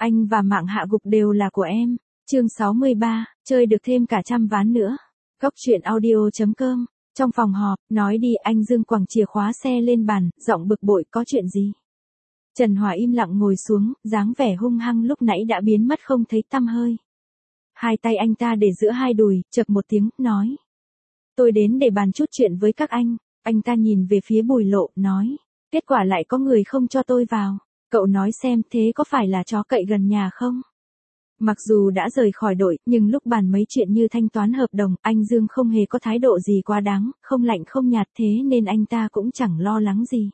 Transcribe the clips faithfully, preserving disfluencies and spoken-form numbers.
Anh và mạng hạ gục đều là của em. Chương sáu mươi ba, chơi được thêm cả trăm ván nữa. Góc truyện audio chấm com. Trong phòng họp, nói đi, anh Dương quẳng chìa khóa xe lên bàn, giọng bực bội, có chuyện gì? Trần Hòa im lặng ngồi xuống, dáng vẻ hung hăng lúc nãy đã biến mất không thấy tăm hơi. Hai tay anh ta để giữa hai đùi, chậc một tiếng, nói. Tôi đến để bàn chút chuyện với các anh. Anh ta nhìn về phía Bùi Lộ, nói. Kết quả lại có người không cho tôi vào. Cậu nói xem thế có phải là chó cậy gần nhà không? Mặc dù đã rời khỏi đội, nhưng lúc bàn mấy chuyện như thanh toán hợp đồng, anh Dương không hề có thái độ gì quá đáng, không lạnh không nhạt, thế nên anh ta cũng chẳng lo lắng gì.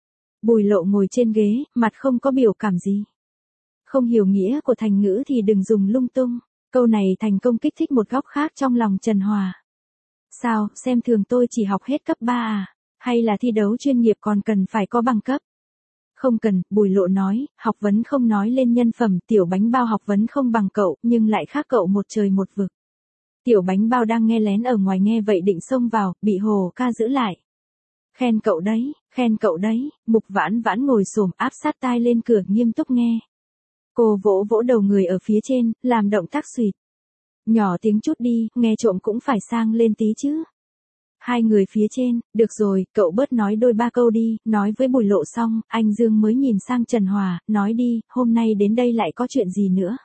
Bùi Lộ ngồi trên ghế, mặt không có biểu cảm gì. Không hiểu nghĩa của thành ngữ thì đừng dùng lung tung. Câu này thành công kích thích một góc khác trong lòng Trần Hòa. Sao, xem thường tôi chỉ học hết cấp ba à? Hay là thi đấu chuyên nghiệp còn cần phải có bằng cấp? Không cần, Bùi Lộ nói, học vấn không nói lên nhân phẩm, Tiểu Bánh Bao học vấn không bằng cậu, nhưng lại khác cậu một trời một vực. Tiểu Bánh Bao đang nghe lén ở ngoài nghe vậy định xông vào, bị Hồ ca giữ lại. Khen cậu đấy, khen cậu đấy, Mục Vãn Vãn ngồi xổm áp sát tai lên cửa nghiêm túc nghe. Cô vỗ vỗ đầu người ở phía trên, làm động tác xuyệt. Nhỏ tiếng chút đi, nghe trộm cũng phải sang lên tí chứ. Hai người phía trên, được rồi, cậu bớt nói đôi ba câu đi, nói với Bùi Lộ xong, anh Dương mới nhìn sang Trần Hòa, nói đi, hôm nay đến đây lại có chuyện gì nữa?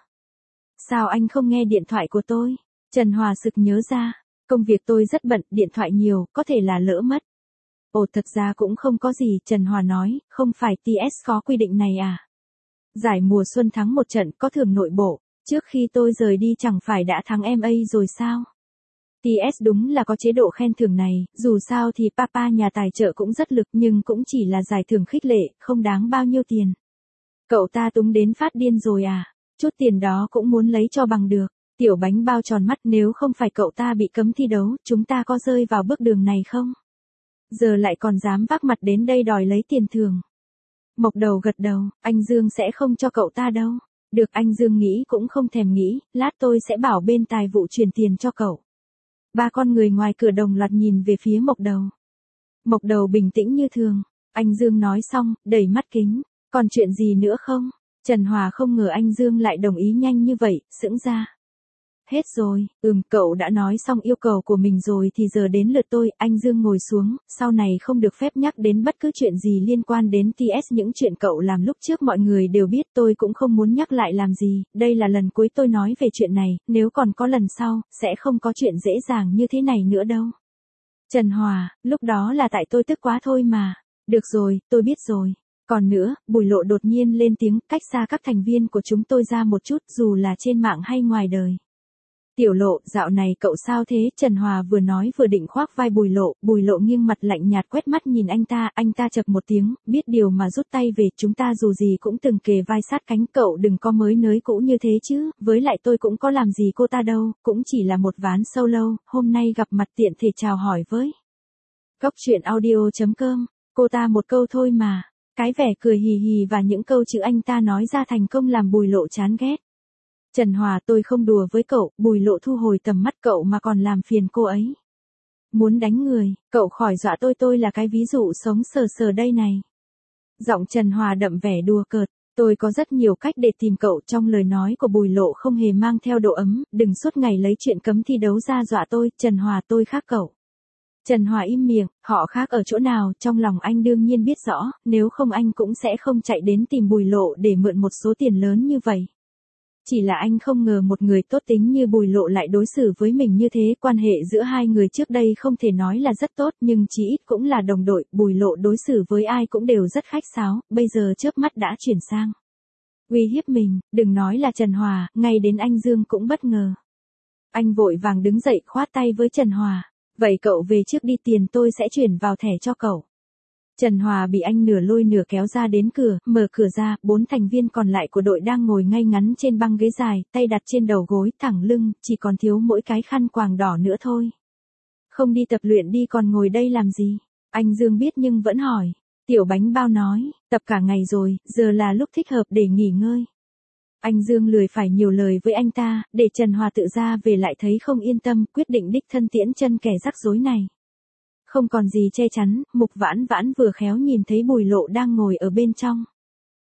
Sao anh không nghe điện thoại của tôi? Trần Hòa sực nhớ ra, công việc tôi rất bận, điện thoại nhiều, có thể là lỡ mất. Ồ, thật ra cũng không có gì, Trần Hòa nói, không phải tê ét có quy định này à? Giải mùa xuân thắng một trận có thưởng nội bộ, trước khi tôi rời đi chẳng phải đã thắng em a rồi sao? tê ét đúng là có chế độ khen thưởng này, dù sao thì Papa nhà tài trợ cũng rất lực nhưng cũng chỉ là giải thưởng khích lệ, không đáng bao nhiêu tiền. Cậu ta túng đến phát điên rồi à? Chút tiền đó cũng muốn lấy cho bằng được. Tiểu Bánh Bao tròn mắt, nếu không phải cậu ta bị cấm thi đấu, chúng ta có rơi vào bước đường này không? Giờ lại còn dám vác mặt đến đây đòi lấy tiền thưởng. Mộc Đầu gật đầu, anh Dương sẽ không cho cậu ta đâu. Được, anh Dương nghĩ cũng không thèm nghĩ, lát tôi sẽ bảo bên tài vụ chuyển tiền cho cậu. Ba con người ngoài cửa đồng loạt nhìn về phía Mộc Đầu. Mộc Đầu bình tĩnh như thường. Anh Dương nói xong, đẩy mắt kính. Còn chuyện gì nữa không? Trần Hòa không ngờ anh Dương lại đồng ý nhanh như vậy, sững ra. Hết rồi, ừm, cậu đã nói xong yêu cầu của mình rồi thì giờ đến lượt tôi. Anh Dương ngồi xuống, sau này không được phép nhắc đến bất cứ chuyện gì liên quan đến tê ét. Những chuyện cậu làm lúc trước mọi người đều biết, tôi cũng không muốn nhắc lại làm gì. Đây là lần cuối tôi nói về chuyện này, nếu còn có lần sau, sẽ không có chuyện dễ dàng như thế này nữa đâu. Trần Hòa, lúc đó là tại tôi tức quá thôi mà. Được rồi, tôi biết rồi. Còn nữa, Bùi Lộ đột nhiên lên tiếng, cách xa các thành viên của chúng tôi ra một chút, dù là trên mạng hay ngoài đời. Tiểu Lộ, dạo này cậu sao thế? Trần Hòa vừa nói vừa định khoác vai Bùi Lộ, Bùi Lộ nghiêng mặt lạnh nhạt quét mắt nhìn anh ta, anh ta chậc một tiếng, biết điều mà rút tay về, chúng ta dù gì cũng từng kề vai sát cánh, cậu đừng có mới nới cũ như thế chứ, với lại tôi cũng có làm gì cô ta đâu, cũng chỉ là một ván solo, hôm nay gặp mặt tiện thể chào hỏi với. Góc truyện audio chấm com, cô ta một câu thôi mà, cái vẻ cười hì hì và những câu chữ anh ta nói ra thành công làm Bùi Lộ chán ghét. Trần Hòa, tôi không đùa với cậu. Bùi Lộ thu hồi tầm mắt, cậu mà còn làm phiền cô ấy. Muốn đánh người, cậu khỏi dọa tôi, tôi là cái ví dụ sống sờ sờ đây này. Giọng Trần Hòa đậm vẻ đùa cợt, tôi có rất nhiều cách để tìm cậu. Trong lời nói của Bùi Lộ không hề mang theo độ ấm, đừng suốt ngày lấy chuyện cấm thi đấu ra dọa tôi. Trần Hòa, tôi khác cậu. Trần Hòa im miệng, họ khác ở chỗ nào, trong lòng anh đương nhiên biết rõ, nếu không anh cũng sẽ không chạy đến tìm Bùi Lộ để mượn một số tiền lớn như vậy. Chỉ là anh không ngờ một người tốt tính như Bùi Lộ lại đối xử với mình như thế. Quan hệ giữa hai người trước đây không thể nói là rất tốt, nhưng chí ít cũng là đồng đội. Bùi Lộ đối xử với ai cũng đều rất khách sáo, bây giờ chớp mắt đã chuyển sang uy hiếp mình. Đừng nói là Trần Hòa, ngay đến anh Dương cũng bất ngờ. Anh vội vàng đứng dậy khoát tay với Trần Hòa. Vậy cậu về trước đi, tiền tôi sẽ chuyển vào thẻ cho cậu. Trần Hòa bị anh nửa lôi nửa kéo ra đến cửa, mở cửa ra, bốn thành viên còn lại của đội đang ngồi ngay ngắn trên băng ghế dài, tay đặt trên đầu gối, thẳng lưng, chỉ còn thiếu mỗi cái khăn quàng đỏ nữa thôi. Không đi tập luyện đi còn ngồi đây làm gì? Anh Dương biết nhưng vẫn hỏi. Tiểu Bánh Bao nói, tập cả ngày rồi, giờ là lúc thích hợp để nghỉ ngơi. Anh Dương lười phải nhiều lời với anh ta, để Trần Hòa tự ra về lại thấy không yên tâm, quyết định đích thân tiễn chân kẻ rắc rối này. Không còn gì che chắn, Mục Vãn Vãn vừa khéo nhìn thấy Bùi Lộ đang ngồi ở bên trong.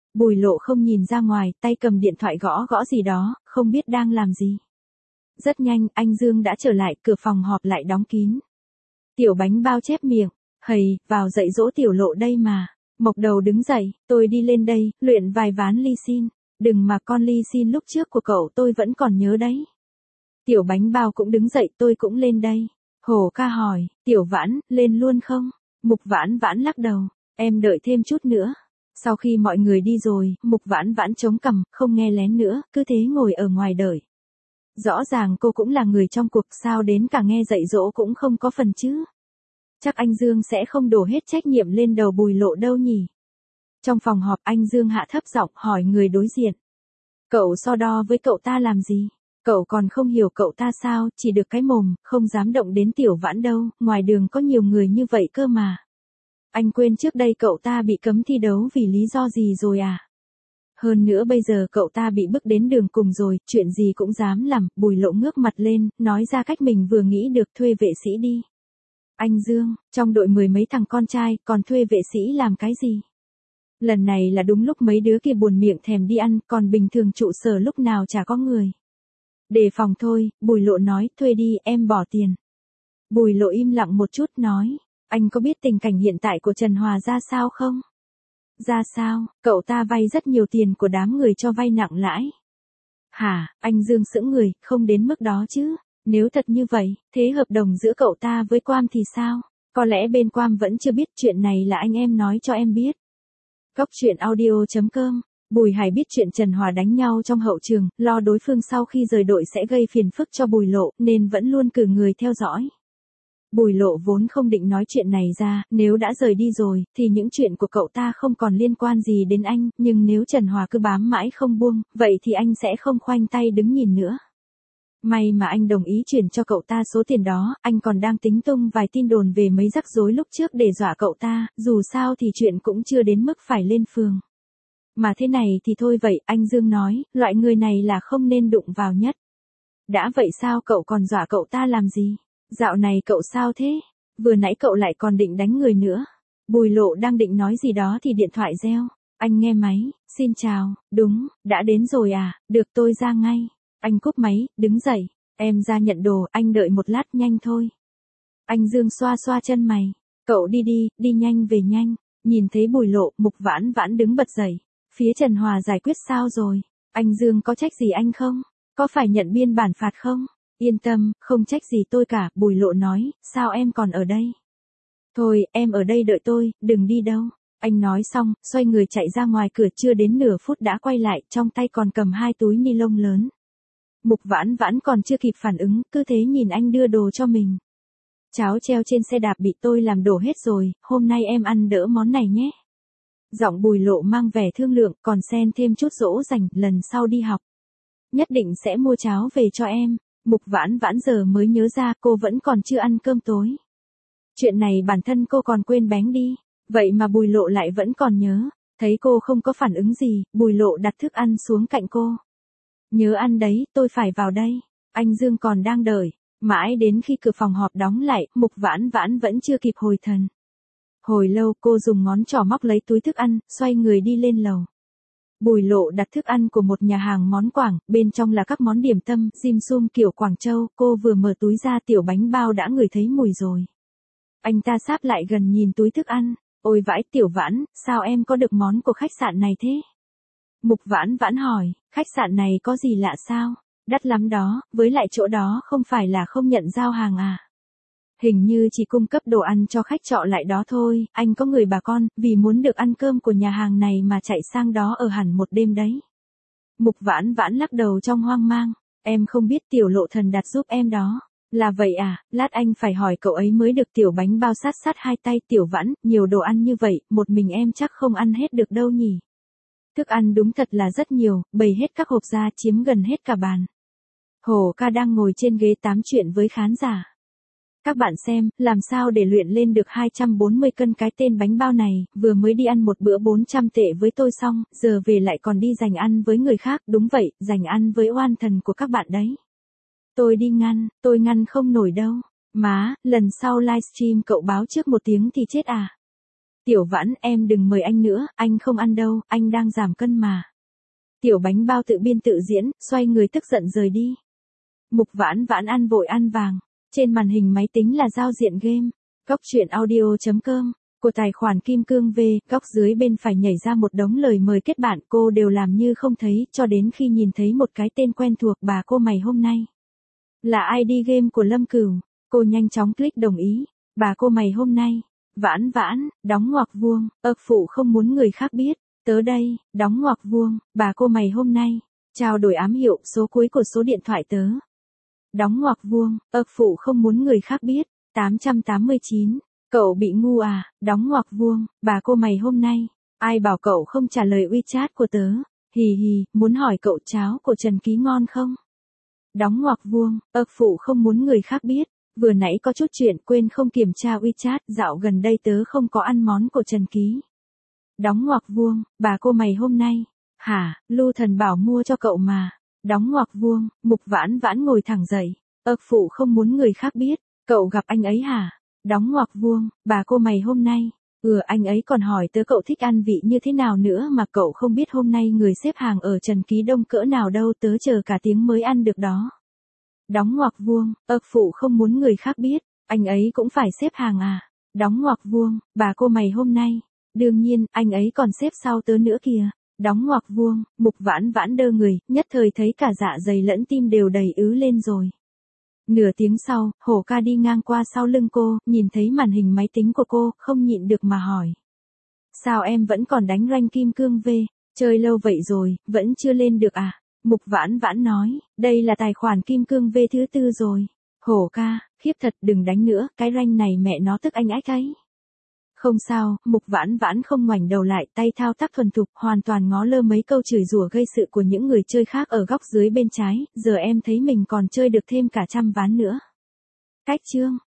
Bùi Lộ không nhìn ra ngoài, tay cầm điện thoại gõ gõ gì đó, không biết đang làm gì. Rất nhanh, anh Dương đã trở lại, cửa phòng họp lại đóng kín. Tiểu Bánh Bao chép miệng, hầy, vào dạy dỗ Tiểu Lộ đây mà. Mộc Đầu đứng dậy, tôi đi lên đây, luyện vài ván ly xin. Đừng mà con ly xin lúc trước của cậu tôi vẫn còn nhớ đấy. Tiểu Bánh Bao cũng đứng dậy, tôi cũng lên đây. Hổ Ca hỏi, Tiểu Vãn, lên luôn không? Mục Vãn Vãn lắc đầu, em đợi thêm chút nữa. Sau khi mọi người đi rồi, Mục Vãn Vãn chống cằm, không nghe lén nữa, cứ thế ngồi ở ngoài đợi. Rõ ràng cô cũng là người trong cuộc, sao đến cả nghe dạy dỗ cũng không có phần chứ. Chắc anh Dương sẽ không đổ hết trách nhiệm lên đầu Bùi Lộ đâu nhỉ. Trong phòng họp anh Dương hạ thấp giọng hỏi người đối diện. Cậu so đo với cậu ta làm gì? Cậu còn không hiểu cậu ta sao, chỉ được cái mồm, không dám động đến Tiểu Vãn đâu, ngoài đường có nhiều người như vậy cơ mà. Anh quên trước đây cậu ta bị cấm thi đấu vì lý do gì rồi à? Hơn nữa bây giờ cậu ta bị bức đến đường cùng rồi, chuyện gì cũng dám làm. Bùi Lộ ngước mặt lên, nói ra cách mình vừa nghĩ được, thuê vệ sĩ đi. Anh Dương, trong đội mười mấy thằng con trai, còn thuê vệ sĩ làm cái gì? Lần này là đúng lúc mấy đứa kia buồn miệng thèm đi ăn, còn bình thường trụ sở lúc nào chả có người. Đề phòng thôi, Bùi Lộ nói, thuê đi, em bỏ tiền. Bùi Lộ im lặng một chút nói, anh có biết tình cảnh hiện tại của Trần Hòa ra sao không? Ra sao, cậu ta vay rất nhiều tiền của đám người cho vay nặng lãi. Hả, anh Dương sững người, không đến mức đó chứ. Nếu thật như vậy, thế hợp đồng giữa cậu ta với Quam thì sao? Có lẽ bên Quam vẫn chưa biết, chuyện này là anh em nói cho em biết. Cóc truyện audio chấm com. Bùi Hải biết chuyện Trần Hòa đánh nhau trong hậu trường, lo đối phương sau khi rời đội sẽ gây phiền phức cho Bùi Lộ, nên vẫn luôn cử người theo dõi. Bùi Lộ vốn không định nói chuyện này ra, nếu đã rời đi rồi, thì những chuyện của cậu ta không còn liên quan gì đến anh, nhưng nếu Trần Hòa cứ bám mãi không buông, vậy thì anh sẽ không khoanh tay đứng nhìn nữa. May mà anh đồng ý chuyển cho cậu ta số tiền đó, anh còn đang tính tung vài tin đồn về mấy rắc rối lúc trước để dọa cậu ta, dù sao thì chuyện cũng chưa đến mức phải lên phường. Mà thế này thì thôi vậy, anh Dương nói, loại người này là không nên đụng vào nhất. Đã vậy sao cậu còn dọa cậu ta làm gì? Dạo này cậu sao thế? Vừa nãy cậu lại còn định đánh người nữa. Bùi Lộ đang định nói gì đó thì điện thoại reo. Anh nghe máy, xin chào, đúng, đã đến rồi à, được tôi ra ngay. Anh cúp máy, đứng dậy, em ra nhận đồ, anh đợi một lát nhanh thôi. Anh Dương xoa xoa chân mày, cậu đi đi, đi nhanh về nhanh. Nhìn thấy Bùi Lộ, Mục Vãn Vãn đứng bật dậy. Phía Trần Hòa giải quyết sao rồi? Anh Dương có trách gì anh không? Có phải nhận biên bản phạt không? Yên tâm, không trách gì tôi cả, Bùi Lộ nói, sao em còn ở đây? Thôi, em ở đây đợi tôi, đừng đi đâu. Anh nói xong, xoay người chạy ra ngoài cửa, chưa đến nửa phút đã quay lại, trong tay còn cầm hai túi ni lông lớn. Mục Vãn Vãn còn chưa kịp phản ứng, cứ thế nhìn anh đưa đồ cho mình. Cháo treo trên xe đạp bị tôi làm đổ hết rồi, hôm nay em ăn đỡ món này nhé. Giọng Bùi Lộ mang vẻ thương lượng, còn xen thêm chút dỗ dành, lần sau đi học. Nhất định sẽ mua cháo về cho em. Mục Vãn Vãn giờ mới nhớ ra cô vẫn còn chưa ăn cơm tối. Chuyện này bản thân cô còn quên bén đi, vậy mà Bùi Lộ lại vẫn còn nhớ. Thấy cô không có phản ứng gì, Bùi Lộ đặt thức ăn xuống cạnh cô. Nhớ ăn đấy, tôi phải vào đây. Anh Dương còn đang đợi. Mãi đến khi cửa phòng họp đóng lại, Mục Vãn Vãn vẫn chưa kịp hồi thần. Hồi lâu cô dùng ngón trỏ móc lấy túi thức ăn, xoay người đi lên lầu. Bùi Lộ đặt thức ăn của một nhà hàng món Quảng, bên trong là các món điểm tâm, dim sum kiểu Quảng Châu, cô vừa mở túi ra Tiểu Bánh Bao đã ngửi thấy mùi rồi. Anh ta sáp lại gần nhìn túi thức ăn, ôi vãi Tiểu Vãn, sao em có được món của khách sạn này thế? Mục Vãn Vãn hỏi, khách sạn này có gì lạ sao? Đắt lắm đó, với lại chỗ đó không phải là không nhận giao hàng à? Hình như chỉ cung cấp đồ ăn cho khách trọ lại đó thôi, anh có người bà con, vì muốn được ăn cơm của nhà hàng này mà chạy sang đó ở hẳn một đêm đấy. Mục Vãn Vãn lắc đầu trong hoang mang, em không biết Tiểu Lộ Thần đặt giúp em đó. Là vậy à, lát anh phải hỏi cậu ấy mới được. Tiểu Bánh Bao sát sát hai tay Tiểu Vãn, nhiều đồ ăn như vậy, một mình em chắc không ăn hết được đâu nhỉ. Thức ăn đúng thật là rất nhiều, bày hết các hộp ra chiếm gần hết cả bàn. Hổ Ca đang ngồi trên ghế tám chuyện với khán giả. Các bạn xem, làm sao để luyện lên được hai trăm bốn mươi cân cái tên Bánh Bao này, vừa mới đi ăn một bữa bốn trăm tệ với tôi xong, giờ về lại còn đi giành ăn với người khác, đúng vậy, giành ăn với oan thần của các bạn đấy. Tôi đi ngăn, tôi ngăn không nổi đâu. Má, lần sau livestream cậu báo trước một tiếng thì chết à. Tiểu Vãn, em đừng mời anh nữa, anh không ăn đâu, anh đang giảm cân mà. Tiểu Bánh Bao tự biên tự diễn, xoay người tức giận rời đi. Mục Vãn Vãn ăn vội ăn vàng. Trên màn hình máy tính là giao diện game. Góc truyện audio chấm com. Của tài khoản Kim Cương V, góc dưới bên phải nhảy ra một đống lời mời kết bạn, cô đều làm như không thấy, cho đến khi nhìn thấy một cái tên quen thuộc. Bà cô mày hôm nay là i đê game của Lâm Cửu. Cô nhanh chóng click đồng ý. Bà cô mày hôm nay, Vãn Vãn, đóng ngoặc vuông, ơ phụ không muốn người khác biết. Tớ đây, đóng ngoặc vuông, bà cô mày hôm nay, trao đổi ám hiệu, số cuối của số điện thoại tớ. Đóng ngoặc vuông, ơ phụ không muốn người khác biết. tám trăm tám mươi chín. Cậu bị ngu à, đóng ngoặc vuông, bà cô mày hôm nay, ai bảo cậu không trả lời WeChat của tớ. Hì hì, muốn hỏi cậu cháo của Trần Ký ngon không? Đóng ngoặc vuông, ơ phụ không muốn người khác biết. Vừa nãy có chút chuyện quên không kiểm tra WeChat, dạo gần đây tớ không có ăn món của Trần Ký. Đóng ngoặc vuông, bà cô mày hôm nay, hả, Lưu Thần bảo mua cho cậu mà. Đóng ngoặc vuông, Mục Vãn Vãn ngồi thẳng dậy. Ơ phụ không muốn người khác biết, cậu gặp anh ấy hả? Đóng ngoặc vuông, bà cô mày hôm nay, ừ anh ấy còn hỏi tớ cậu thích ăn vị như thế nào nữa mà cậu không biết hôm nay người xếp hàng ở Trần Ký đông cỡ nào đâu, tớ chờ cả tiếng mới ăn được đó. Đóng ngoặc vuông, ơ phụ không muốn người khác biết, anh ấy cũng phải xếp hàng à? Đóng ngoặc vuông, bà cô mày hôm nay, đương nhiên, anh ấy còn xếp sau tớ nữa kìa. Đóng ngoặc vuông, Mục Vãn Vãn đơ người, nhất thời thấy cả dạ dày lẫn tim đều đầy ứ lên rồi. Nửa tiếng sau, Hổ Ca đi ngang qua sau lưng cô, nhìn thấy màn hình máy tính của cô, không nhịn được mà hỏi. Sao em vẫn còn đánh rank Kim Cương V, chơi lâu vậy rồi, vẫn chưa lên được à? Mục Vãn Vãn nói, đây là tài khoản Kim Cương V thứ tư rồi. Hổ Ca, khiếp thật, đừng đánh nữa, cái rank này mẹ nó tức anh ách ấy. Không sao, Mục Vãn Vãn không ngoảnh đầu lại, tay thao tác thuần thục, hoàn toàn ngó lơ mấy câu chửi rủa gây sự của những người chơi khác ở góc dưới bên trái, giờ em thấy mình còn chơi được thêm cả trăm ván nữa. Cách chương